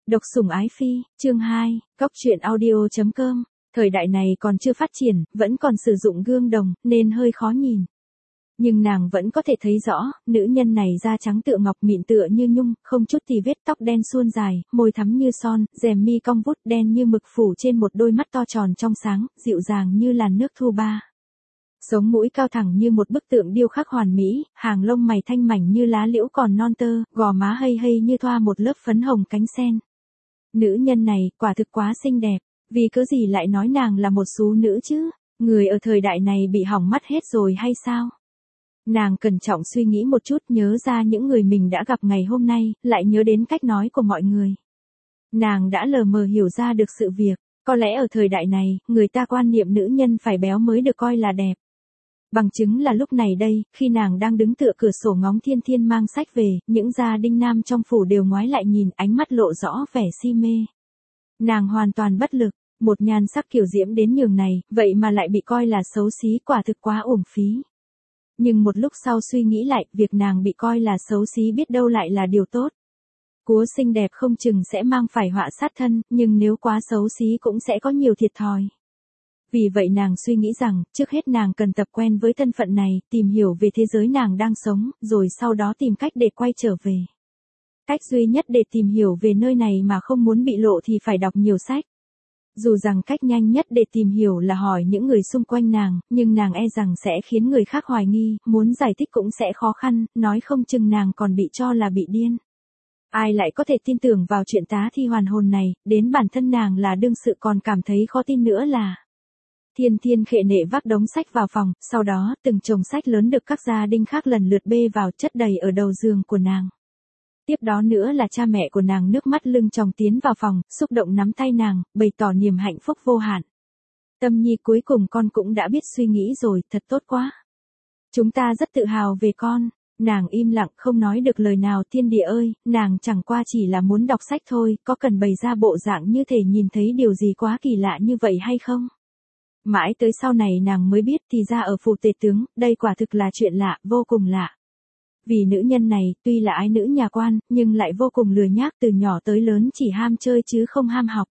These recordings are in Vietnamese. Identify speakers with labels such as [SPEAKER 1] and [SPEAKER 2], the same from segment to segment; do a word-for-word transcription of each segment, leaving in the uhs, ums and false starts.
[SPEAKER 1] Độc sủng ái phi, chương hai, góc truyện audio.com. Thời đại này còn chưa phát triển, vẫn còn sử dụng gương đồng, nên hơi khó nhìn. Nhưng nàng vẫn có thể thấy rõ, nữ nhân này da trắng tựa ngọc, mịn tựa như nhung, không chút tì vết, tóc đen suôn dài, môi thắm như son, rèm mi cong vút đen như mực phủ trên một đôi mắt to tròn trong sáng, dịu dàng như làn nước thu ba. Sống mũi cao thẳng như một bức tượng điêu khắc hoàn mỹ, hàng lông mày thanh mảnh như lá liễu còn non tơ, gò má hây hây như thoa một lớp phấn hồng cánh sen. Nữ nhân này, quả thực quá xinh đẹp, vì cớ gì lại nói nàng là một xú nữ chứ? Người ở thời đại này bị hỏng mắt hết rồi hay sao? Nàng cẩn trọng suy nghĩ một chút, nhớ ra những người mình đã gặp ngày hôm nay, lại nhớ đến cách nói của mọi người. Nàng đã lờ mờ hiểu ra được sự việc, có lẽ ở thời đại này, người ta quan niệm nữ nhân phải béo mới được coi là đẹp. Bằng chứng là lúc này đây, khi nàng đang đứng tựa cửa sổ ngóng Thiên Thiên mang sách về, những gia đình nam trong phủ đều ngoái lại nhìn, ánh mắt lộ rõ vẻ si mê. Nàng hoàn toàn bất lực, một nhan sắc kiều diễm đến nhường này, vậy mà lại bị coi là xấu xí, quả thực quá uổng phí. Nhưng một lúc sau suy nghĩ lại, việc nàng bị coi là xấu xí biết đâu lại là điều tốt. Cúa xinh đẹp không chừng sẽ mang phải họa sát thân, nhưng nếu quá xấu xí cũng sẽ có nhiều thiệt thòi. Vì vậy nàng suy nghĩ rằng, trước hết nàng cần tập quen với thân phận này, tìm hiểu về thế giới nàng đang sống, rồi sau đó tìm cách để quay trở về. Cách duy nhất để tìm hiểu về nơi này mà không muốn bị lộ thì phải đọc nhiều sách. Dù rằng cách nhanh nhất để tìm hiểu là hỏi những người xung quanh nàng, nhưng nàng e rằng sẽ khiến người khác hoài nghi, muốn giải thích cũng sẽ khó khăn, nói không chừng nàng còn bị cho là bị điên. Ai lại có thể tin tưởng vào chuyện tá thi hoàn hồn này, đến bản thân nàng là đương sự còn cảm thấy khó tin nữa là. Thiên Thiên khệ nệ vác đống sách vào phòng, sau đó, từng chồng sách lớn được các gia đình khác lần lượt bê vào chất đầy ở đầu giường của nàng. Tiếp đó nữa là cha mẹ của nàng nước mắt lưng tròng tiến vào phòng, xúc động nắm tay nàng, bày tỏ niềm hạnh phúc vô hạn. Tâm Nhi, cuối cùng con cũng đã biết suy nghĩ rồi, thật tốt quá. Chúng ta rất tự hào về con. Nàng im lặng không nói được lời nào. Thiên địa ơi, nàng chẳng qua chỉ là muốn đọc sách thôi, có cần bày ra bộ dạng như thể nhìn thấy điều gì quá kỳ lạ như vậy hay không? Mãi tới sau này nàng mới biết thì ra ở phủ tể tướng, đây quả thực là chuyện lạ, vô cùng lạ. Vì nữ nhân này, tuy là ái nữ nhà quan, nhưng lại vô cùng lười nhác, từ nhỏ tới lớn chỉ ham chơi chứ không ham học.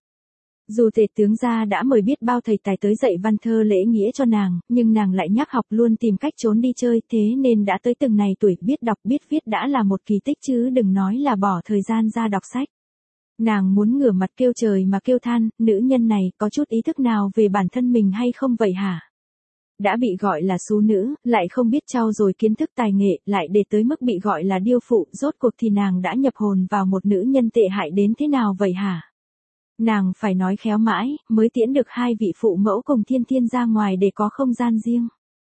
[SPEAKER 1] Dù tể tướng gia đã mời biết bao thầy tài tới dạy văn thơ lễ nghĩa cho nàng, nhưng nàng lại nhác học, luôn tìm cách trốn đi chơi, thế nên đã tới từng này tuổi biết đọc biết viết đã là một kỳ tích chứ đừng nói là bỏ thời gian ra đọc sách. Nàng muốn ngửa mặt kêu trời mà kêu than, nữ nhân này có chút ý thức nào về bản thân mình hay không vậy hả? Đã bị gọi là xú nữ, lại không biết trau dồi kiến thức tài nghệ, lại để tới mức bị gọi là điêu phụ, rốt cuộc thì nàng đã nhập hồn vào một nữ nhân tệ hại đến thế nào vậy hả? Nàng phải nói khéo mãi, mới tiễn được hai vị phụ mẫu cùng Thiên Thiên ra ngoài để có không gian riêng.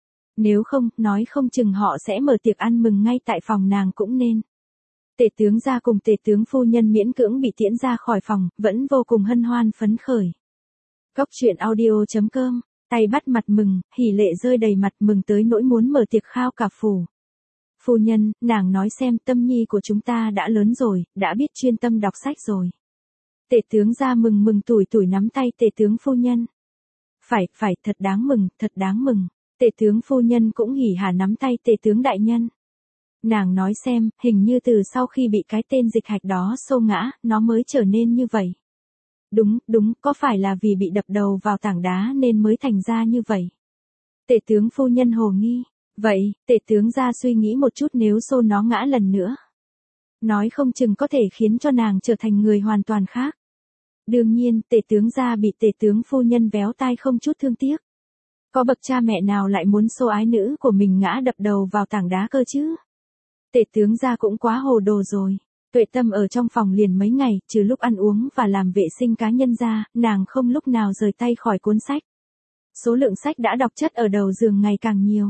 [SPEAKER 1] Nếu không, nói không chừng họ sẽ mở tiệc ăn mừng ngay tại phòng nàng cũng nên. Tể tướng gia cùng tể tướng phu nhân miễn cưỡng bị tiễn ra khỏi phòng, vẫn vô cùng hân hoan phấn khởi. Góc truyện audio.com, tay bắt mặt mừng, hỉ lệ rơi đầy mặt, mừng tới nỗi muốn mở tiệc khao cả phủ. Phu nhân, nàng nói xem, Tâm Nhi của chúng ta đã lớn rồi, đã biết chuyên tâm đọc sách rồi. Tể tướng gia mừng mừng tủi tủi nắm tay tể tướng phu nhân. Phải, phải, thật đáng mừng, thật đáng mừng. Tể tướng phu nhân cũng hỉ hả nắm tay tể tướng đại nhân. Nàng nói xem, hình như từ sau khi bị cái tên dịch hạch đó xô ngã, nó mới trở nên như vậy. Đúng, đúng, có phải là vì bị đập đầu vào tảng đá nên mới thành ra như vậy? Tể tướng phu nhân hồ nghi. Vậy, tể tướng gia suy nghĩ một chút, nếu xô nó ngã lần nữa. Nói không chừng có thể khiến cho nàng trở thành người hoàn toàn khác. Đương nhiên, tể tướng gia bị tể tướng phu nhân véo tai không chút thương tiếc. Có bậc cha mẹ nào lại muốn xô ái nữ của mình ngã đập đầu vào tảng đá cơ chứ? Tể tướng gia cũng quá hồ đồ rồi. Tuệ Tâm ở trong phòng liền mấy ngày, trừ lúc ăn uống và làm vệ sinh cá nhân ra, nàng không lúc nào rời tay khỏi cuốn sách. Số lượng sách đã đọc chất ở đầu giường ngày càng nhiều.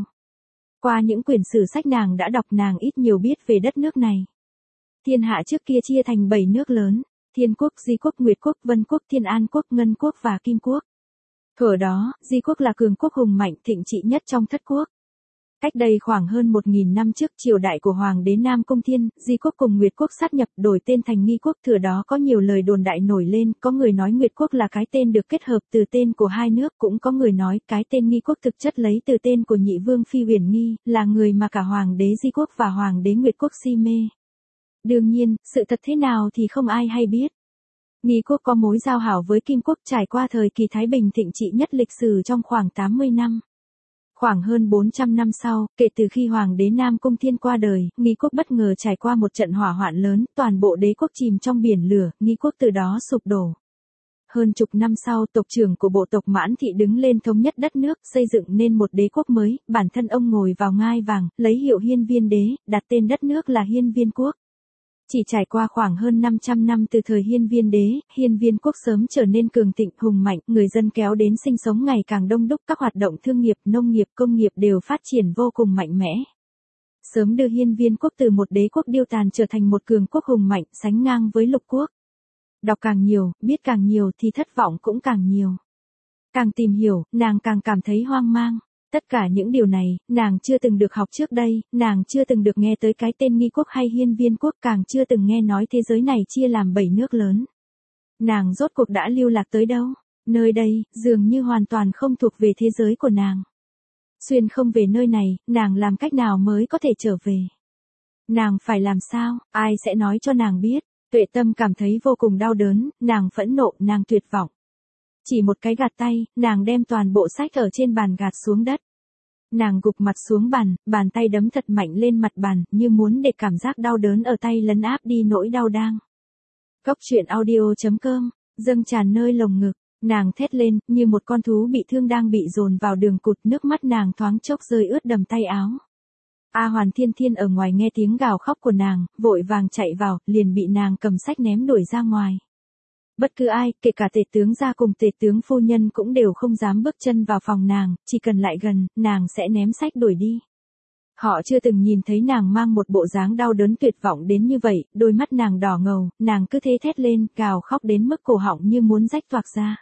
[SPEAKER 1] Qua những quyển sử sách nàng đã đọc, nàng ít nhiều biết về đất nước này. Thiên hạ trước kia chia thành bảy nước lớn, Thiên quốc, Di quốc, Nguyệt quốc, Vân quốc, Thiên An quốc, Ngân quốc và Kim quốc. Thuở đó, Di quốc là cường quốc hùng mạnh thịnh trị nhất trong thất quốc. Cách đây khoảng hơn một nghìn năm trước, triều đại của Hoàng đế Nam Cung Thiên, Di quốc cùng Nguyệt quốc sát nhập đổi tên thành Nghi quốc. Thừa đó có nhiều lời đồn đại nổi lên, có người nói Nguyệt quốc là cái tên được kết hợp từ tên của hai nước, cũng có người nói cái tên Nghi quốc thực chất lấy từ tên của nhị vương phi Uyển Nghi, là người mà cả Hoàng đế Di quốc và Hoàng đế Nguyệt quốc si mê. Đương nhiên, sự thật thế nào thì không ai hay biết. Nghi quốc có mối giao hảo với Kim quốc trải qua thời kỳ Thái Bình thịnh trị nhất lịch sử trong khoảng tám mươi năm. Khoảng hơn bốn trăm năm sau, kể từ khi Hoàng đế Nam Cung Thiên qua đời, Nghi quốc bất ngờ trải qua một trận hỏa hoạn lớn, toàn bộ đế quốc chìm trong biển lửa, Nghi quốc từ đó sụp đổ. Hơn chục năm sau, tộc trưởng của bộ tộc Mãn Thị đứng lên thống nhất đất nước, xây dựng nên một đế quốc mới, bản thân ông ngồi vào ngai vàng, lấy hiệu Hiên Viên Đế, đặt tên đất nước là Hiên Viên Quốc. Chỉ trải qua khoảng hơn năm trăm năm từ thời Hiên Viên Đế, Hiên Viên Quốc sớm trở nên cường thịnh, hùng mạnh, người dân kéo đến sinh sống ngày càng đông đúc, các hoạt động thương nghiệp, nông nghiệp, công nghiệp đều phát triển vô cùng mạnh mẽ. Sớm đưa Hiên Viên Quốc từ một đế quốc điêu tàn trở thành một cường quốc hùng mạnh, sánh ngang với lục quốc. Đọc càng nhiều, biết càng nhiều thì thất vọng cũng càng nhiều. Càng tìm hiểu, nàng càng cảm thấy hoang mang. Tất cả những điều này, nàng chưa từng được học trước đây, nàng chưa từng được nghe tới cái tên Nghi quốc hay Hiên Viên Quốc, càng chưa từng nghe nói thế giới này chia làm bảy nước lớn. Nàng rốt cuộc đã lưu lạc tới đâu? Nơi đây, dường như hoàn toàn không thuộc về thế giới của nàng. Xuyên không về nơi này, nàng làm cách nào mới có thể trở về? Nàng phải làm sao? Ai sẽ nói cho nàng biết? Tuệ Tâm cảm thấy vô cùng đau đớn, nàng phẫn nộ, nàng tuyệt vọng. Chỉ một cái gạt tay, nàng đem toàn bộ sách ở trên bàn gạt xuống đất. Nàng gục mặt xuống bàn, bàn tay đấm thật mạnh lên mặt bàn, như muốn để cảm giác đau đớn ở tay lấn áp đi nỗi đau đang. Cốc truyện audio chấm com, dâng tràn nơi lồng ngực, nàng thét lên, như một con thú bị thương đang bị dồn vào đường cụt, nước mắt nàng thoáng chốc rơi ướt đầm tay áo. A Hoàn Thiên Thiên ở ngoài nghe tiếng gào khóc của nàng, vội vàng chạy vào, liền bị nàng cầm sách ném đuổi ra ngoài. Bất cứ ai, kể cả tể tướng gia cùng tể tướng phu nhân cũng đều không dám bước chân vào phòng nàng, chỉ cần lại gần, nàng sẽ ném sách đuổi đi. Họ chưa từng nhìn thấy nàng mang một bộ dáng đau đớn tuyệt vọng đến như vậy, đôi mắt nàng đỏ ngầu, nàng cứ thế thét lên, gào khóc đến mức cổ họng như muốn rách toạc ra.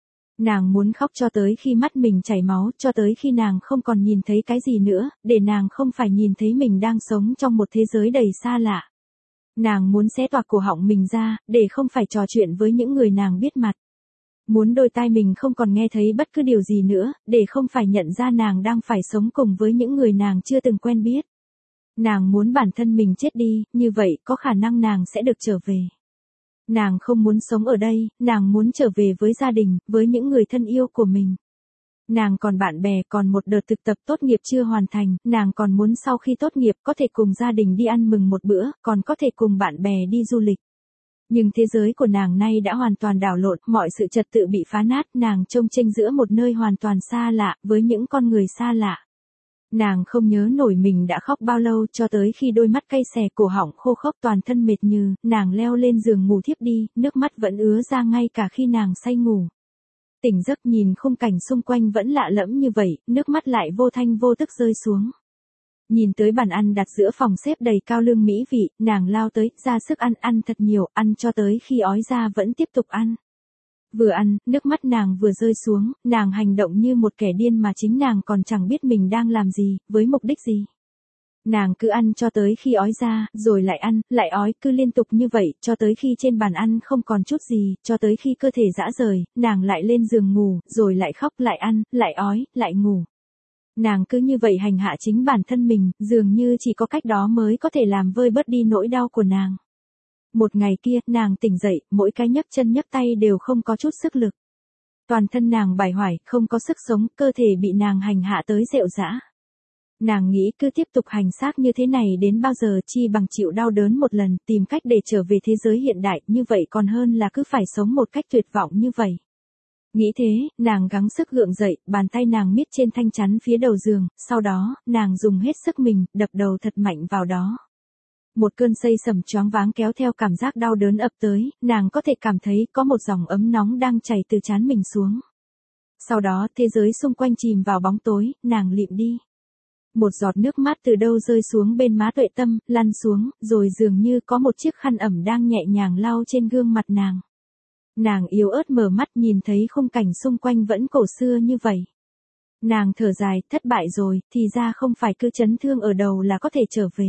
[SPEAKER 1] Nàng muốn khóc cho tới khi mắt mình chảy máu, cho tới khi nàng không còn nhìn thấy cái gì nữa, để nàng không phải nhìn thấy mình đang sống trong một thế giới đầy xa lạ. Nàng muốn xé toạc cổ họng mình ra, để không phải trò chuyện với những người nàng biết mặt. Muốn đôi tai mình không còn nghe thấy bất cứ điều gì nữa, để không phải nhận ra nàng đang phải sống cùng với những người nàng chưa từng quen biết. Nàng muốn bản thân mình chết đi, như vậy có khả năng nàng sẽ được trở về. Nàng không muốn sống ở đây, nàng muốn trở về với gia đình, với những người thân yêu của mình. Nàng còn bạn bè, còn một đợt thực tập tốt nghiệp chưa hoàn thành, nàng còn muốn sau khi tốt nghiệp có thể cùng gia đình đi ăn mừng một bữa, còn có thể cùng bạn bè đi du lịch. Nhưng thế giới của nàng nay đã hoàn toàn đảo lộn, mọi sự trật tự bị phá nát, nàng trông chênh giữa một nơi hoàn toàn xa lạ, với những con người xa lạ. Nàng không nhớ nổi mình đã khóc bao lâu, cho tới khi đôi mắt cay xè, cổ họng khô khốc, toàn thân mệt nhừ, nàng leo lên giường ngủ thiếp đi, nước mắt vẫn ứa ra ngay cả khi nàng say ngủ. Tỉnh giấc nhìn khung cảnh xung quanh vẫn lạ lẫm như vậy, nước mắt lại vô thanh vô tức rơi xuống. Nhìn tới bàn ăn đặt giữa phòng xếp đầy cao lương mỹ vị, nàng lao tới, ra sức ăn, ăn thật nhiều, ăn cho tới khi ói ra vẫn tiếp tục ăn. Vừa ăn, nước mắt nàng vừa rơi xuống, nàng hành động như một kẻ điên mà chính nàng còn chẳng biết mình đang làm gì, với mục đích gì. Nàng cứ ăn cho tới khi ói ra, rồi lại ăn, lại ói, cứ liên tục như vậy, cho tới khi trên bàn ăn không còn chút gì, cho tới khi cơ thể rã rời, nàng lại lên giường ngủ, rồi lại khóc, lại ăn, lại ói, lại ngủ. Nàng cứ như vậy hành hạ chính bản thân mình, dường như chỉ có cách đó mới có thể làm vơi bớt đi nỗi đau của nàng. Một ngày kia, nàng tỉnh dậy, mỗi cái nhấc chân nhấc tay đều không có chút sức lực. Toàn thân nàng bải hoải, không có sức sống, cơ thể bị nàng hành hạ tới rệu rã. Nàng nghĩ cứ tiếp tục hành xác như thế này đến bao giờ, chi bằng chịu đau đớn một lần, tìm cách để trở về thế giới hiện đại, như vậy còn hơn là cứ phải sống một cách tuyệt vọng như vậy. Nghĩ thế, nàng gắng sức gượng dậy, bàn tay nàng miết trên thanh chắn phía đầu giường, sau đó, nàng dùng hết sức mình, đập đầu thật mạnh vào đó. Một cơn xây sẩm choáng váng kéo theo cảm giác đau đớn ập tới, nàng có thể cảm thấy có một dòng ấm nóng đang chảy từ trán mình xuống. Sau đó, thế giới xung quanh chìm vào bóng tối, nàng lịm đi. Một giọt nước mắt từ đâu rơi xuống bên má Tuệ Tâm, lăn xuống, rồi dường như có một chiếc khăn ẩm đang nhẹ nhàng lau trên gương mặt nàng. Nàng yếu ớt mở mắt nhìn thấy khung cảnh xung quanh vẫn cổ xưa như vậy. Nàng thở dài, thất bại rồi, thì ra không phải cứ chấn thương ở đầu là có thể trở về.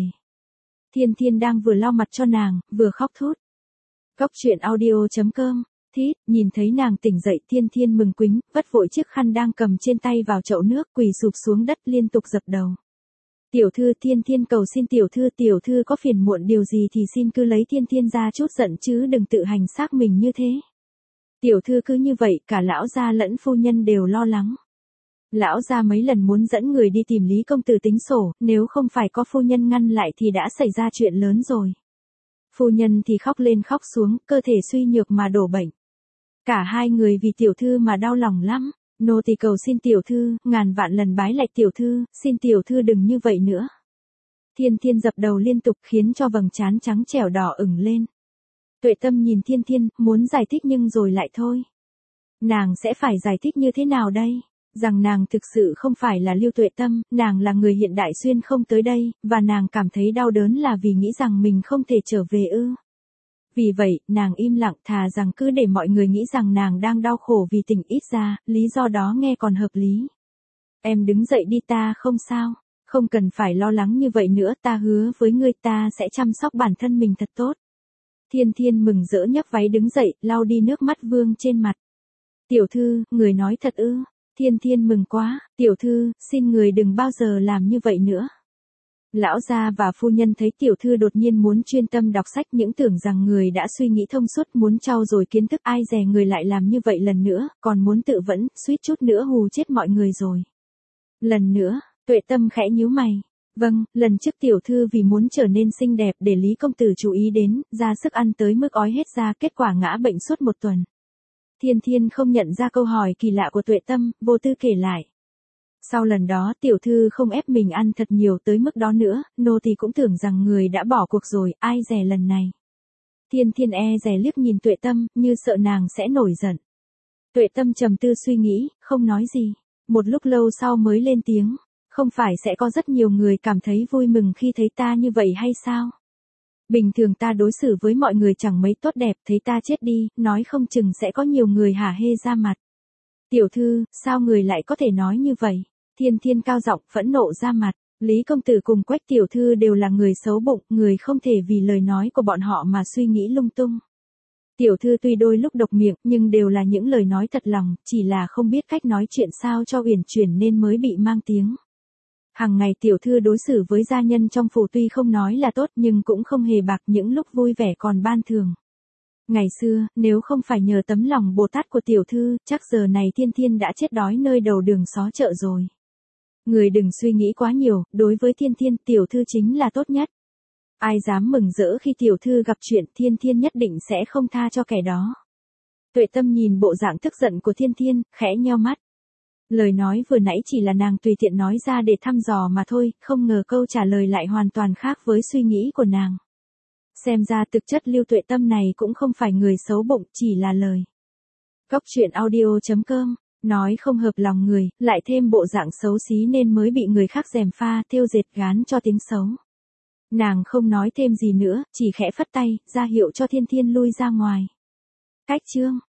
[SPEAKER 1] Thiên Thiên đang vừa lau mặt cho nàng, vừa khóc thút. Cốc truyện audio chấm com, thít, nhìn thấy nàng tỉnh dậy, Thiên Thiên mừng quính, vất vội chiếc khăn đang cầm trên tay vào chậu nước, quỳ sụp xuống đất liên tục dập đầu. Tiểu thư, Thiên Thiên cầu xin tiểu thư, tiểu thư có phiền muộn điều gì thì xin cứ lấy Thiên Thiên ra chút giận chứ đừng tự hành xác mình như thế. Tiểu thư cứ như vậy, cả lão gia lẫn phu nhân đều lo lắng. Lão gia mấy lần muốn dẫn người đi tìm Lý công tử tính sổ, nếu không phải có phu nhân ngăn lại thì đã xảy ra chuyện lớn rồi. Phu nhân thì khóc lên khóc xuống, cơ thể suy nhược mà đổ bệnh. Cả hai người vì tiểu thư mà đau lòng lắm. Nô tỳ cầu xin tiểu thư, ngàn vạn lần bái lạy tiểu thư, xin tiểu thư đừng như vậy nữa. Thiên Thiên dập đầu liên tục khiến cho vầng trán trắng trẻo đỏ ửng lên. Tuệ Tâm nhìn Thiên Thiên, muốn giải thích nhưng rồi lại thôi. Nàng sẽ phải giải thích như thế nào đây? Rằng nàng thực sự không phải là Lưu Tuệ Tâm, nàng là người hiện đại xuyên không tới đây, và nàng cảm thấy đau đớn là vì nghĩ rằng mình không thể trở về ư. Vì vậy, nàng im lặng thà rằng cứ để mọi người nghĩ rằng nàng đang đau khổ vì tình, ít ra, lý do đó nghe còn hợp lý. Em đứng dậy đi, ta không sao, không cần phải lo lắng như vậy nữa, ta hứa với ngươi ta sẽ chăm sóc bản thân mình thật tốt. Thiên Thiên mừng rỡ nhấc váy đứng dậy, lau đi nước mắt vương trên mặt. Tiểu thư, người nói thật ư? Thiên Thiên mừng quá, tiểu thư, xin người đừng bao giờ làm như vậy nữa. Lão gia và phu nhân thấy tiểu thư đột nhiên muốn chuyên tâm đọc sách, những tưởng rằng người đã suy nghĩ thông suốt muốn trau dồi kiến thức, ai dè người lại làm như vậy lần nữa, còn muốn tự vẫn, suýt chút nữa hù chết mọi người rồi. Lần nữa, Tuệ Tâm khẽ nhíu mày. Vâng, lần trước tiểu thư vì muốn trở nên xinh đẹp để Lý công tử chú ý đến, ra sức ăn tới mức ói hết ra, kết quả ngã bệnh suốt một tuần. Thiên Thiên không nhận ra câu hỏi kỳ lạ của Tuệ Tâm, vô tư kể lại. Sau lần đó tiểu thư không ép mình ăn thật nhiều tới mức đó nữa, nô tỳ cũng tưởng rằng người đã bỏ cuộc rồi, ai dè lần này. Thiên Thiên e dè liếc nhìn Tuệ Tâm, như sợ nàng sẽ nổi giận. Tuệ Tâm trầm tư suy nghĩ, không nói gì. Một lúc lâu sau mới lên tiếng, không phải sẽ có rất nhiều người cảm thấy vui mừng khi thấy ta như vậy hay sao? Bình thường ta đối xử với mọi người chẳng mấy tốt đẹp, thấy ta chết đi, nói không chừng sẽ có nhiều người hả hê ra mặt. Tiểu thư, sao người lại có thể nói như vậy? Thiên Thiên cao giọng phẫn nộ ra mặt, Lý công tử cùng Quách tiểu thư đều là người xấu bụng, người không thể vì lời nói của bọn họ mà suy nghĩ lung tung. Tiểu thư tuy đôi lúc độc miệng, nhưng đều là những lời nói thật lòng, chỉ là không biết cách nói chuyện sao cho uyển chuyển nên mới bị mang tiếng. Hằng ngày tiểu thư đối xử với gia nhân trong phủ tuy không nói là tốt nhưng cũng không hề bạc, những lúc vui vẻ còn ban thường. Ngày xưa, nếu không phải nhờ tấm lòng Bồ Tát của tiểu thư, chắc giờ này Thiên Thiên đã chết đói nơi đầu đường xó chợ rồi. Người đừng suy nghĩ quá nhiều, đối với Thiên Thiên, tiểu thư chính là tốt nhất. Ai dám mừng rỡ khi tiểu thư gặp chuyện, Thiên Thiên nhất định sẽ không tha cho kẻ đó. Tuệ Tâm nhìn bộ dạng tức giận của Thiên Thiên, khẽ nheo mắt. Lời nói vừa nãy chỉ là nàng tùy tiện nói ra để thăm dò mà thôi, không ngờ câu trả lời lại hoàn toàn khác với suy nghĩ của nàng. Xem ra thực chất Lưu Tuệ Tâm này cũng không phải người xấu bụng, chỉ là lời. Cóc truyện audio chấm com, nói không hợp lòng người, lại thêm bộ dạng xấu xí nên mới bị người khác gièm pha, thêu dệt gán cho tiếng xấu. Nàng không nói thêm gì nữa, chỉ khẽ phất tay, ra hiệu cho Thiên Thiên lui ra ngoài. Cách chương.